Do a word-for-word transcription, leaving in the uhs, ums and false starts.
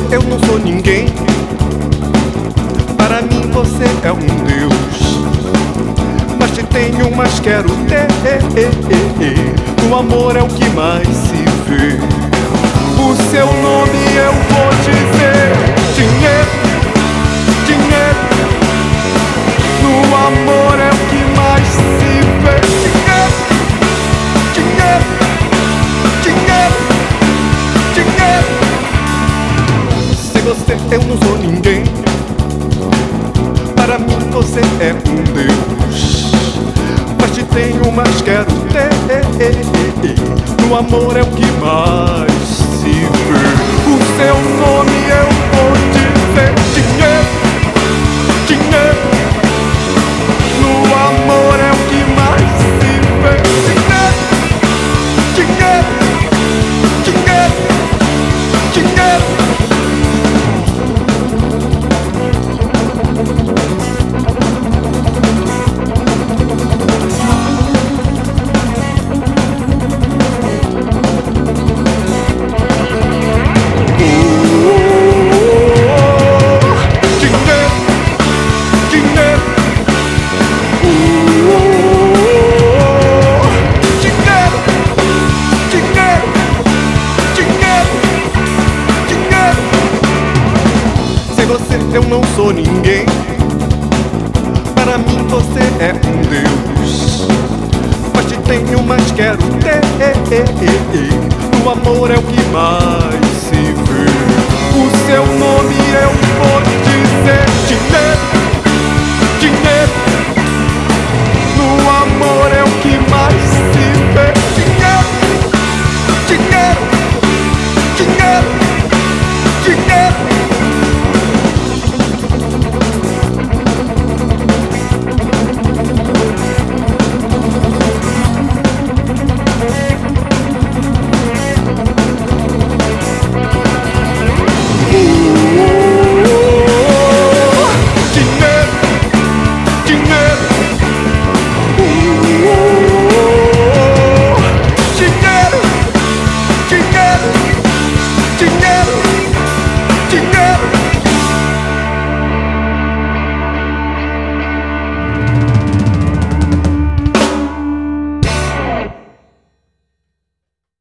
eu não sou ninguém. Para mim você é um Deus. Mas te tenho, mas quero ter. O amor é o que mais se vê. O seu nome eu vou dizer. Dinheiro, dinheiro. No amor é o que mais se vê. Dinheiro, dinheiro, dinheiro, dinheiro. Sem você eu não sou ninguém. Para mim você é um Deus. Mas te tenho, mas quero ter. No amor é o que mais se vê. O seu nome eu vou dizer. Dinheiro, dinheiro. No amor é o que mais se vê. Dinheiro, dinheiro, dinheiro, dinheiro. Eu não sou ninguém. Para mim você é um Deus. Mas te tenho, mas quero ter. O amor é o que mais